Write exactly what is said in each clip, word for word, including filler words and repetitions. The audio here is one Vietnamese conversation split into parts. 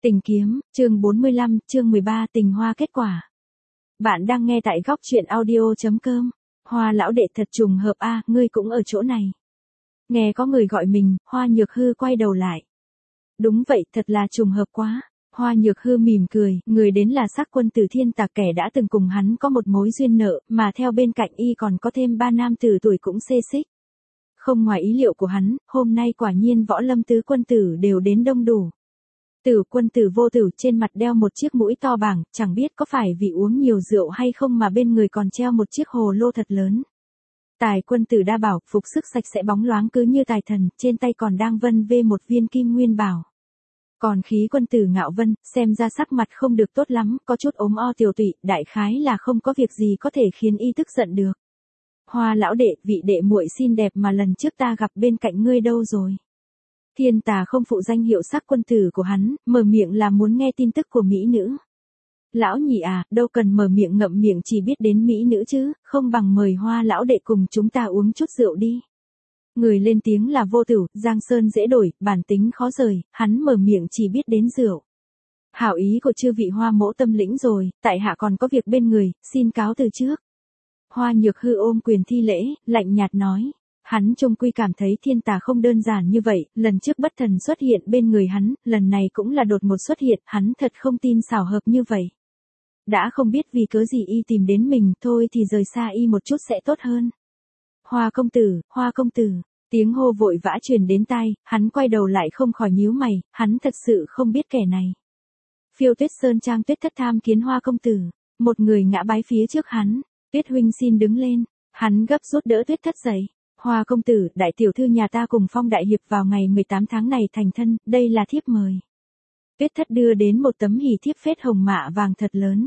Tình kiếm, chương bốn mươi lăm, chương mười ba tình hoa kết quả. Bạn đang nghe tại góc truyện audio.com. Hoa lão đệ thật trùng hợp a, ngươi cũng ở chỗ này. Nghe có người gọi mình, Hoa Nhược Hư quay đầu lại. Đúng vậy, thật là trùng hợp quá. Hoa Nhược Hư mỉm cười, người đến là Sắc Quân Tử Thiên Tạc, kẻ đã từng cùng hắn có một mối duyên nợ, mà theo bên cạnh y còn có thêm ba nam tử tuổi cũng xê xích. Không ngoài ý liệu của hắn, hôm nay quả nhiên võ lâm tứ quân tử đều đến đông đủ. Tử Quân Tử Vô Tử trên mặt đeo một chiếc mũi to bảng, chẳng biết có phải vì uống nhiều rượu hay không mà bên người còn treo một chiếc hồ lô thật lớn. Tài Quân Tử Đa Bảo, phục sức sạch sẽ bóng loáng cứ như tài thần, trên tay còn đang vân vê một viên kim nguyên bảo. Còn Khí Quân Tử Ngạo Vân, xem ra sắc mặt không được tốt lắm, có chút ốm o tiểu tụy, đại khái là không có việc gì có thể khiến y tức giận được. Hoa lão đệ, vị đệ muội xinh đẹp mà lần trước ta gặp bên cạnh ngươi đâu rồi? Thiên Tà không phụ danh hiệu Sắc Quân Tử của hắn, mở miệng là muốn nghe tin tức của mỹ nữ. Lão nhị à, đâu cần mở miệng ngậm miệng chỉ biết đến mỹ nữ chứ, không bằng mời Hoa lão đệ cùng chúng ta uống chút rượu đi. Người lên tiếng là Vô Tử, Giang Sơn dễ đổi, bản tính khó rời, hắn mở miệng chỉ biết đến rượu. Hảo ý của chư vị Hoa mỗ tâm lĩnh rồi, tại hạ còn có việc bên người, xin cáo từ trước. Hoa Nhược Hư ôm quyền thi lễ, lạnh nhạt nói. Hắn trông quy cảm thấy Thiên Tà không đơn giản như vậy, lần trước bất thần xuất hiện bên người hắn, lần này cũng là đột ngột xuất hiện, hắn thật không tin xảo hợp như vậy. Đã không biết vì cớ gì y tìm đến mình, thôi thì rời xa y một chút sẽ tốt hơn. Hoa công tử, Hoa công tử, tiếng hô vội vã truyền đến tai, hắn quay đầu lại không khỏi nhíu mày, hắn thật sự không biết kẻ này. Phiêu Tuyết Sơn Trang Tuyết Thất tham kiến Hoa công tử, một người ngã bái phía trước hắn, Tuyết huynh xin đứng lên, hắn gấp rút đỡ Tuyết Thất dậy. Hoa công tử, đại tiểu thư nhà ta cùng Phong đại hiệp vào ngày mười tám tháng này thành thân, đây là thiếp mời. Tuyết Thất đưa đến một tấm hỷ thiếp phết hồng mạ vàng thật lớn.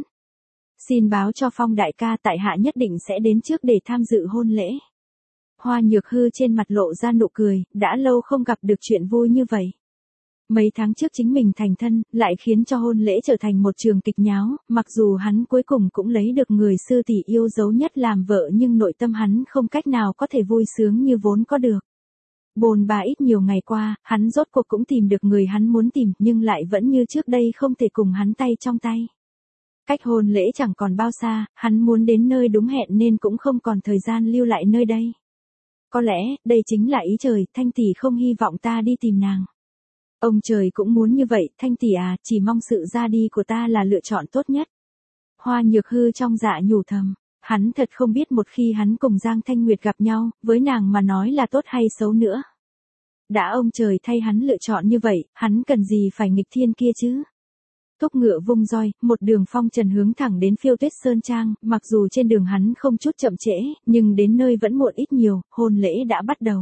Xin báo cho Phong đại ca tại hạ nhất định sẽ đến trước để tham dự hôn lễ. Hoa Nhược Hư trên mặt lộ ra nụ cười, đã lâu không gặp được chuyện vui như vậy. Mấy tháng trước chính mình thành thân, lại khiến cho hôn lễ trở thành một trường kịch nháo, mặc dù hắn cuối cùng cũng lấy được người sư tỷ yêu dấu nhất làm vợ nhưng nội tâm hắn không cách nào có thể vui sướng như vốn có được. Bồn bà ít nhiều ngày qua, hắn rốt cuộc cũng tìm được người hắn muốn tìm nhưng lại vẫn như trước đây không thể cùng hắn tay trong tay. Cách hôn lễ chẳng còn bao xa, hắn muốn đến nơi đúng hẹn nên cũng không còn thời gian lưu lại nơi đây. Có lẽ, đây chính là ý trời, Thanh tỷ không hy vọng ta đi tìm nàng. Ông trời cũng muốn như vậy, Thanh tỷ à, chỉ mong sự ra đi của ta là lựa chọn tốt nhất. Hoa Nhược Hư trong dạ nhủ thầm, hắn thật không biết một khi hắn cùng Giang Thanh Nguyệt gặp nhau, với nàng mà nói là tốt hay xấu nữa. Đã ông trời thay hắn lựa chọn như vậy, hắn cần gì phải nghịch thiên kia chứ? Thúc ngựa vung roi, một đường phong trần hướng thẳng đến Phiêu Tuyết Sơn Trang, mặc dù trên đường hắn không chút chậm trễ, nhưng đến nơi vẫn muộn ít nhiều, hôn lễ đã bắt đầu.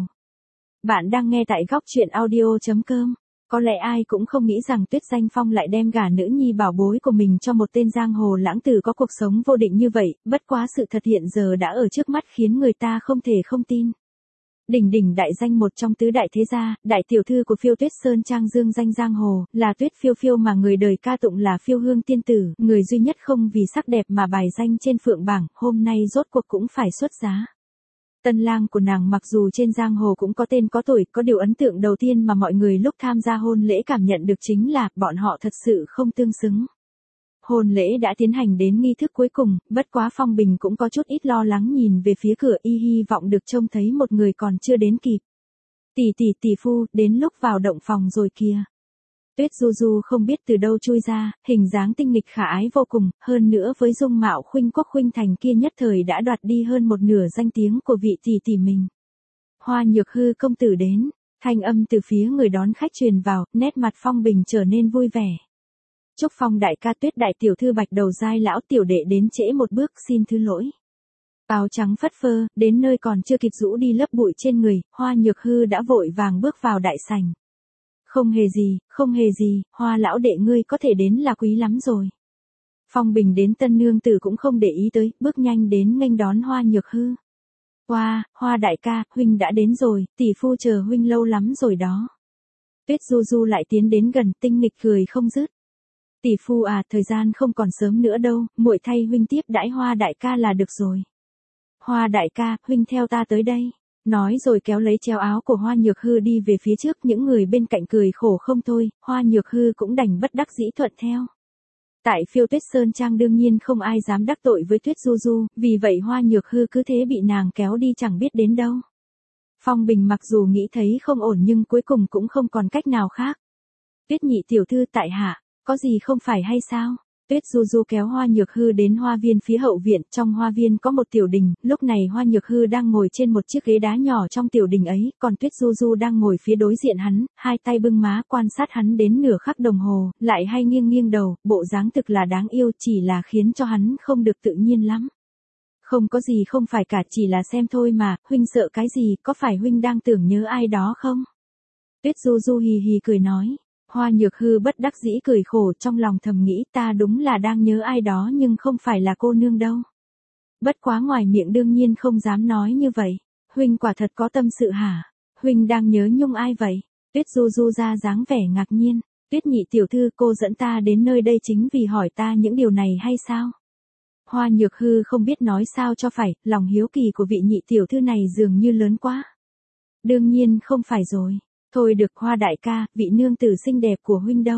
Bạn đang nghe tại góc truyện audio.com. Có lẽ ai cũng không nghĩ rằng Tuyết Danh Phong lại đem gả nữ nhi bảo bối của mình cho một tên giang hồ lãng tử có cuộc sống vô định như vậy, bất quá sự thật hiện giờ đã ở trước mắt khiến người ta không thể không tin. Đỉnh đỉnh đại danh một trong tứ đại thế gia, đại tiểu thư của Phiêu Tuyết Sơn Trang dương danh giang hồ, là Tuyết Phiêu Phiêu mà người đời ca tụng là Phiêu Hương tiên tử, người duy nhất không vì sắc đẹp mà bài danh trên phượng bảng, hôm nay rốt cuộc cũng phải xuất giá. Tân lang của nàng mặc dù trên giang hồ cũng có tên có tuổi, có điều ấn tượng đầu tiên mà mọi người lúc tham gia hôn lễ cảm nhận được chính là bọn họ thật sự không tương xứng. Hôn lễ đã tiến hành đến nghi thức cuối cùng, bất quá Phong Bình cũng có chút ít lo lắng nhìn về phía cửa y hy vọng được trông thấy một người còn chưa đến kịp. Tỷ tỷ tỷ phu, đến lúc vào động phòng rồi kìa. Tuyết Du Du không biết từ đâu chui ra, hình dáng tinh nghịch khả ái vô cùng, hơn nữa với dung mạo khuynh quốc khuynh thành kia nhất thời đã đoạt đi hơn một nửa danh tiếng của vị tỷ tỷ mình. Hoa Nhược Hư công tử đến, thanh âm từ phía người đón khách truyền vào, nét mặt Phong Bình trở nên vui vẻ. Chúc Phong đại ca Tuyết đại tiểu thư bạch đầu giai lão tiểu đệ đến trễ một bước xin thứ lỗi. Áo trắng phất phơ, đến nơi còn chưa kịp rũ đi lớp bụi trên người, Hoa Nhược Hư đã vội vàng bước vào đại sảnh. Không hề gì, không hề gì, Hoa lão đệ ngươi có thể đến là quý lắm rồi. Phong Bình đến tân nương tử cũng không để ý tới, bước nhanh đến nghênh đón Hoa Nhược Hư. Hoa, Hoa đại ca, huynh đã đến rồi, tỷ phu chờ huynh lâu lắm rồi đó. Tuyết Du Du lại tiến đến gần, tinh nghịch cười không dứt. Tỷ phu à, thời gian không còn sớm nữa đâu, muội thay huynh tiếp đãi Hoa đại ca là được rồi. Hoa đại ca, huynh theo ta tới đây. Nói rồi kéo lấy treo áo của Hoa Nhược Hư đi về phía trước, những người bên cạnh cười khổ không thôi, Hoa Nhược Hư cũng đành bất đắc dĩ thuận theo. Tại Phiêu Tuyết Sơn Trang đương nhiên không ai dám đắc tội với Tuyết Du Du, vì vậy Hoa Nhược Hư cứ thế bị nàng kéo đi chẳng biết đến đâu. Phong Bình mặc dù nghĩ thấy không ổn nhưng cuối cùng cũng không còn cách nào khác. Tuyết nhị tiểu thư tại hạ, có gì không phải hay sao? Tuyết Du Du kéo Hoa Nhược Hư đến hoa viên phía hậu viện, trong hoa viên có một tiểu đình, lúc này Hoa Nhược Hư đang ngồi trên một chiếc ghế đá nhỏ trong tiểu đình ấy, còn Tuyết Du Du đang ngồi phía đối diện hắn, hai tay bưng má quan sát hắn đến nửa khắc đồng hồ, lại hay nghiêng nghiêng đầu, bộ dáng thực là đáng yêu, chỉ là khiến cho hắn không được tự nhiên lắm. Không có gì không phải cả, chỉ là xem thôi mà, huynh sợ cái gì, có phải huynh đang tưởng nhớ ai đó không? Tuyết Du Du hì hì cười nói. Hoa Nhược Hư bất đắc dĩ cười khổ, trong lòng thầm nghĩ ta đúng là đang nhớ ai đó nhưng không phải là cô nương đâu. Bất quá ngoài miệng đương nhiên không dám nói như vậy. Huynh quả thật có tâm sự hả? Huynh đang nhớ nhung ai vậy? Tuyết Du Du ra dáng vẻ ngạc nhiên. Tuyết nhị tiểu thư, cô dẫn ta đến nơi đây chính vì hỏi ta những điều này hay sao? Hoa Nhược Hư không biết nói sao cho phải, lòng hiếu kỳ của vị nhị tiểu thư này dường như lớn quá. Đương nhiên không phải rồi. Thôi được Hoa đại ca, vị nương tử xinh đẹp của huynh đâu?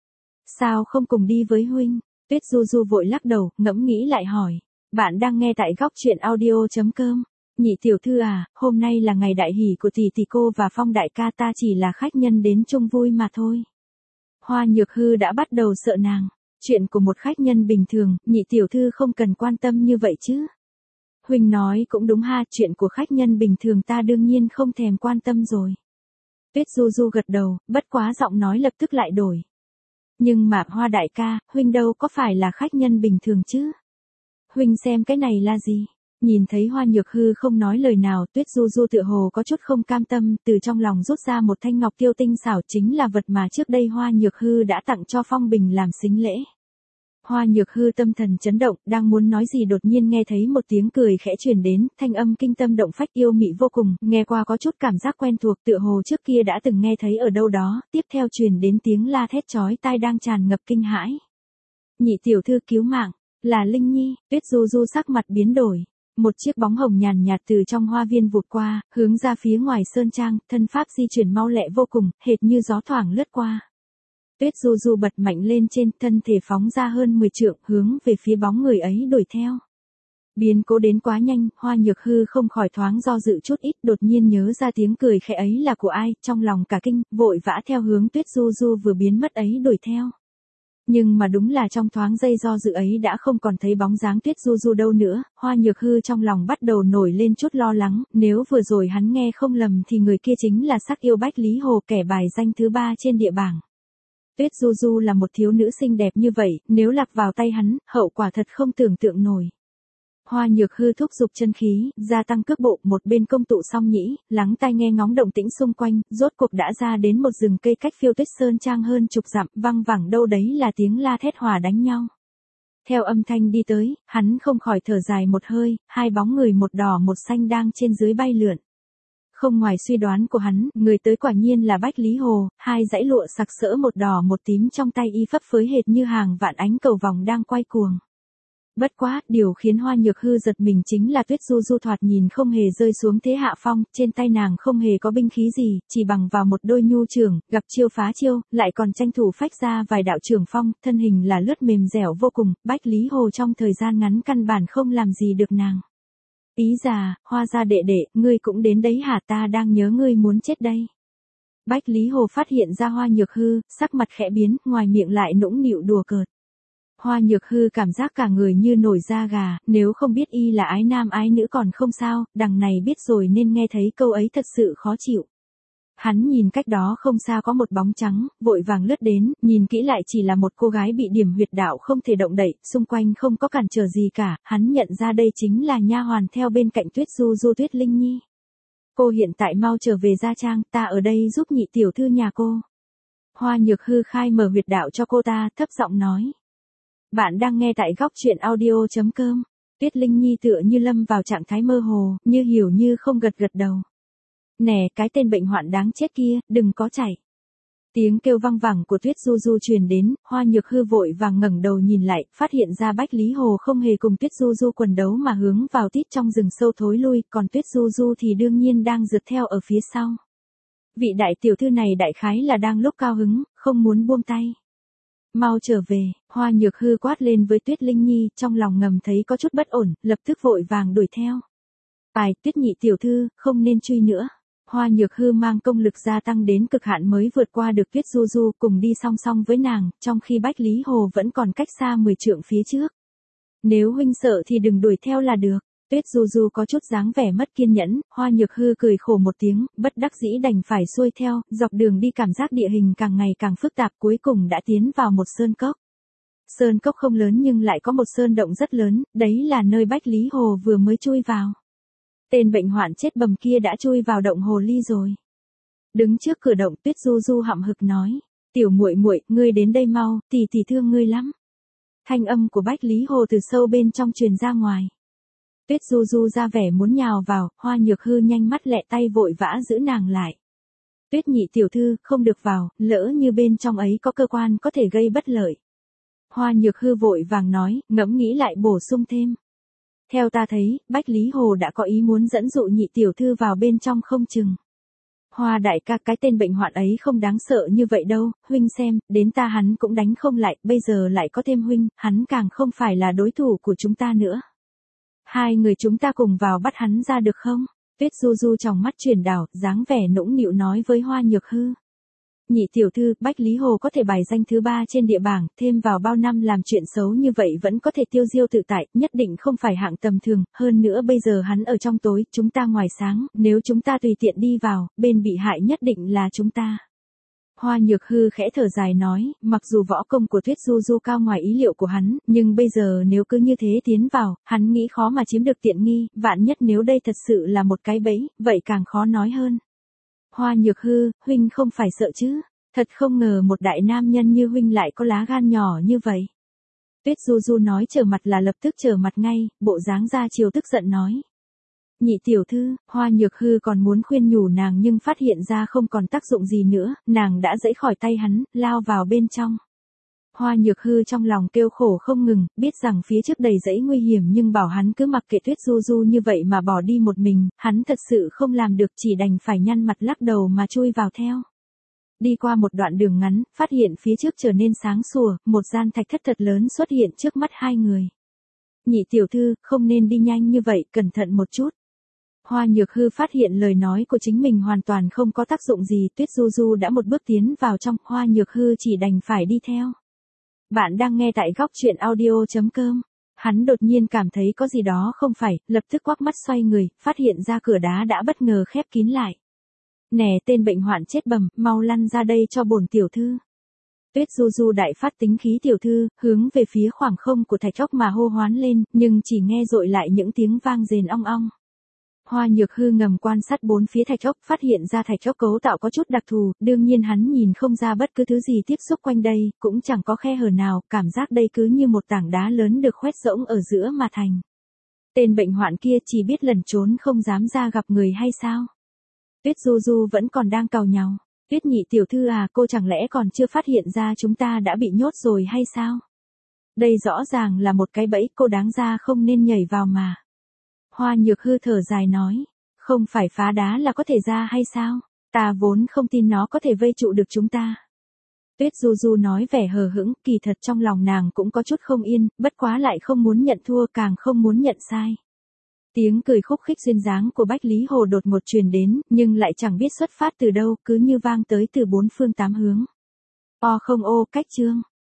Sao không cùng đi với huynh? Tuyết Du Du vội lắc đầu, ngẫm nghĩ lại hỏi. Bạn đang nghe tại góc truyện audio.com. Nhị tiểu thư à, hôm nay là ngày đại hỷ của tỷ tỷ cô và Phong đại ca, ta chỉ là khách nhân đến chung vui mà thôi. Hoa Nhược Hư đã bắt đầu sợ nàng. Chuyện của một khách nhân bình thường, nhị tiểu thư không cần quan tâm như vậy chứ. Huynh nói cũng đúng ha, chuyện của khách nhân bình thường ta đương nhiên không thèm quan tâm rồi. Tuyết Du Du gật đầu, bất quá giọng nói lập tức lại đổi. Nhưng mà Hoa đại ca, huynh đâu có phải là khách nhân bình thường chứ? Huynh xem cái này là gì? Nhìn thấy Hoa Nhược Hư không nói lời nào, Tuyết Du Du tựa hồ có chút không cam tâm, từ trong lòng rút ra một thanh ngọc tiêu tinh xảo, chính là vật mà trước đây Hoa Nhược Hư đã tặng cho Phong Bình làm sính lễ. Hoa Nhược Hư tâm thần chấn động, đang muốn nói gì đột nhiên nghe thấy một tiếng cười khẽ truyền đến, thanh âm kinh tâm động phách yêu mị vô cùng, nghe qua có chút cảm giác quen thuộc, tựa hồ trước kia đã từng nghe thấy ở đâu đó, tiếp theo truyền đến tiếng la thét chói tai đang tràn ngập kinh hãi. Nhị tiểu thư cứu mạng, là Linh Nhi. Tuyết Du Du sắc mặt biến đổi. Một chiếc bóng hồng nhàn nhạt từ trong hoa viên vụt qua, hướng ra phía ngoài sơn trang, thân pháp di chuyển mau lẹ vô cùng, hệt như gió thoảng lướt qua. Tuyết Du Du bật mạnh lên trên, thân thể phóng ra hơn mười trượng, hướng về phía bóng người ấy đuổi theo. Biến cố đến quá nhanh, Hoa Nhược Hư không khỏi thoáng do dự chút ít, đột nhiên nhớ ra tiếng cười khẽ ấy là của ai, trong lòng cả kinh, vội vã theo hướng Tuyết Du Du vừa biến mất ấy đuổi theo. Nhưng mà đúng là trong thoáng giây do dự ấy đã không còn thấy bóng dáng Tuyết Du Du đâu nữa, Hoa Nhược Hư trong lòng bắt đầu nổi lên chút lo lắng, nếu vừa rồi hắn nghe không lầm thì người kia chính là sắc yêu Bách Lý Hồ, kẻ bài danh thứ ba trên địa bảng. Tuyết Du Du là một thiếu nữ xinh đẹp như vậy, nếu lạc vào tay hắn, hậu quả thật không tưởng tượng nổi. Hoa Nhược Hư thúc giục chân khí, gia tăng cước bộ, một bên công tụ song nhĩ, lắng tai nghe ngóng động tĩnh xung quanh, rốt cuộc đã ra đến một rừng cây cách Phiêu Tuyết Sơn Trang hơn chục dặm, văng vẳng đâu đấy là tiếng la thét hòa đánh nhau. Theo âm thanh đi tới, hắn không khỏi thở dài một hơi, hai bóng người một đỏ một xanh đang trên dưới bay lượn. Không ngoài suy đoán của hắn, người tới quả nhiên là Bách Lý Hồ, hai dãy lụa sặc sỡ một đỏ một tím trong tay y phấp phới hệt như hàng vạn ánh cầu vòng đang quay cuồng. Bất quá, điều khiến Hoa Nhược Hư giật mình chính là Tuyết Du Du thoạt nhìn không hề rơi xuống thế hạ phong, trên tay nàng không hề có binh khí gì, chỉ bằng vào một đôi nhu trường, gặp chiêu phá chiêu, lại còn tranh thủ phách ra vài đạo trường phong, thân hình là lướt mềm dẻo vô cùng, Bách Lý Hồ trong thời gian ngắn căn bản không làm gì được nàng. Ý già, Hoa gia đệ đệ, ngươi cũng đến đấy hả, ta đang nhớ ngươi muốn chết đây. Bách Lý Hồ phát hiện ra Hoa Nhược Hư, sắc mặt khẽ biến, ngoài miệng lại nũng nịu đùa cợt. Hoa Nhược Hư cảm giác cả người như nổi da gà, nếu không biết y là ái nam ái nữ còn không sao, đằng này biết rồi nên nghe thấy câu ấy thật sự khó chịu. Hắn nhìn cách đó không xa có một bóng trắng, vội vàng lướt đến, nhìn kỹ lại chỉ là một cô gái bị điểm huyệt đạo không thể động đậy, xung quanh không có cản trở gì cả, hắn nhận ra đây chính là nha hoàn theo bên cạnh Tuyết Du Du, Tuyết Linh Nhi. Cô hiện tại mau trở về gia trang, ta ở đây giúp nhị tiểu thư nhà cô. Hoa Nhược Hư khai mở huyệt đạo cho cô ta, thấp giọng nói. Bạn đang nghe tại góc truyện audio.com. Tuyết Linh Nhi tựa như lâm vào trạng thái mơ hồ, như hiểu như không gật gật đầu. Nè, cái tên bệnh hoạn đáng chết kia, đừng có chạy. Tiếng kêu văng vẳng của Tuyết Du Du truyền đến, Hoa Nhược Hư vội vàng ngẩng đầu nhìn lại, phát hiện ra Bách Lý Hồ không hề cùng Tuyết Du Du quần đấu mà hướng vào tít trong rừng sâu thối lui, còn Tuyết Du Du thì đương nhiên đang rượt theo ở phía sau. Vị đại tiểu thư này đại khái là đang lúc cao hứng, không muốn buông tay. Mau trở về, Hoa Nhược Hư quát lên với Tuyết Linh Nhi, trong lòng ngầm thấy có chút bất ổn, lập tức vội vàng đuổi theo. Ai, Tuyết nhị tiểu thư, không nên truy nữa. Hoa Nhược Hư mang công lực gia tăng đến cực hạn mới vượt qua được Tuyết Du Du cùng đi song song với nàng, trong khi Bách Lý Hồ vẫn còn cách xa mười trượng phía trước. Nếu huynh sợ thì đừng đuổi theo là được. Tuyết Du Du có chút dáng vẻ mất kiên nhẫn, Hoa Nhược Hư cười khổ một tiếng, bất đắc dĩ đành phải xuôi theo, dọc đường đi cảm giác địa hình càng ngày càng phức tạp, cuối cùng đã tiến vào một sơn cốc. Sơn cốc không lớn nhưng lại có một sơn động rất lớn, đấy là nơi Bách Lý Hồ vừa mới chui vào. Tên bệnh hoạn chết bầm kia đã chui vào động hồ ly rồi. Đứng trước cửa động, Tuyết Du Du hậm hực nói, tiểu muội muội, ngươi đến đây mau, tỷ tỷ thương ngươi lắm. Thanh âm của Bách Lý Hồ từ sâu bên trong truyền ra ngoài. Tuyết Du Du ra vẻ muốn nhào vào, Hoa Nhược Hư nhanh mắt lẹ tay vội vã giữ nàng lại. Tuyết nhị tiểu thư, không được vào, lỡ như bên trong ấy có cơ quan có thể gây bất lợi. Hoa Nhược Hư vội vàng nói, ngẫm nghĩ lại bổ sung thêm. Theo ta thấy, Bách Lý Hồ đã có ý muốn dẫn dụ nhị tiểu thư vào bên trong không chừng. Hoa đại ca, cái tên bệnh hoạn ấy không đáng sợ như vậy đâu, huynh xem, đến ta hắn cũng đánh không lại, bây giờ lại có thêm huynh, hắn càng không phải là đối thủ của chúng ta nữa. Hai người chúng ta cùng vào bắt hắn ra được không? Tuyết Du Du trong mắt chuyển đảo, dáng vẻ nũng nịu nói với Hoa Nhược Hư. Nhị tiểu thư, Bách Lý Hồ có thể bài danh thứ ba trên địa bảng, thêm vào bao năm làm chuyện xấu như vậy vẫn có thể tiêu diêu tự tại, nhất định không phải hạng tầm thường, hơn nữa bây giờ hắn ở trong tối, chúng ta ngoài sáng, nếu chúng ta tùy tiện đi vào, bên bị hại nhất định là chúng ta. Hoa Nhược Hư khẽ thở dài nói, mặc dù võ công của Tuyết Du Du cao ngoài ý liệu của hắn, nhưng bây giờ nếu cứ như thế tiến vào, hắn nghĩ khó mà chiếm được tiện nghi, vạn nhất nếu đây thật sự là một cái bẫy, vậy càng khó nói hơn. Hoa Nhược Hư, huynh không phải sợ chứ, thật không ngờ một đại nam nhân như huynh lại có lá gan nhỏ như vậy. Tuyết Du Du nói trở mặt là lập tức trở mặt ngay, bộ dáng ra chiều tức giận nói. Nhị tiểu thư, Hoa Nhược Hư còn muốn khuyên nhủ nàng nhưng phát hiện ra không còn tác dụng gì nữa, nàng đã giãy khỏi tay hắn, lao vào bên trong. Hoa Nhược Hư trong lòng kêu khổ không ngừng, biết rằng phía trước đầy rẫy nguy hiểm nhưng bảo hắn cứ mặc kệ Tuyết Du Du như vậy mà bỏ đi một mình, hắn thật sự không làm được, chỉ đành phải nhăn mặt lắc đầu mà chui vào theo. Đi qua một đoạn đường ngắn, phát hiện phía trước trở nên sáng sủa, một gian thạch thất thật lớn xuất hiện trước mắt hai người. Nhị tiểu thư, không nên đi nhanh như vậy, cẩn thận một chút. Hoa Nhược Hư phát hiện lời nói của chính mình hoàn toàn không có tác dụng gì, Tuyết Du Du đã một bước tiến vào trong, Hoa Nhược Hư chỉ đành phải đi theo. Bạn đang nghe tại góc truyện audio chấm com. Hắn đột nhiên cảm thấy có gì đó không phải, lập tức quắc mắt xoay người, phát hiện ra cửa đá đã bất ngờ khép kín lại. Nè tên bệnh hoạn chết bầm, mau lăn ra đây cho bổn tiểu thư. Tuyết Du Du đại phát tính khí tiểu thư, hướng về phía khoảng không của thạch ốc mà hô hoán lên, nhưng chỉ nghe dội lại những tiếng vang rền ong ong. Hoa Nhược Hư ngầm quan sát bốn phía thạch ốc, phát hiện ra thạch ốc cấu tạo có chút đặc thù, đương nhiên hắn nhìn không ra bất cứ thứ gì tiếp xúc quanh đây, cũng chẳng có khe hở nào, cảm giác đây cứ như một tảng đá lớn được khoét rỗng ở giữa mà thành. Tên bệnh hoạn kia chỉ biết lẩn trốn không dám ra gặp người hay sao? Tuyết Du Du vẫn còn đang càu nhàu. Tuyết nhị tiểu thư à, cô chẳng lẽ còn chưa phát hiện ra chúng ta đã bị nhốt rồi hay sao? Đây rõ ràng là một cái bẫy, cô đáng ra không nên nhảy vào mà. Hoa Nhược Hư thở dài nói, không phải phá đá là có thể ra hay sao? Ta vốn không tin nó có thể vây trụ được chúng ta. Tuyết Du Du nói vẻ hờ hững, kỳ thật trong lòng nàng cũng có chút không yên, bất quá lại không muốn nhận thua càng không muốn nhận sai. Tiếng cười khúc khích duyên dáng của Bách Lý Hồ đột ngột truyền đến, nhưng lại chẳng biết xuất phát từ đâu, cứ như vang tới từ bốn phương tám hướng. O không ô, cách chương.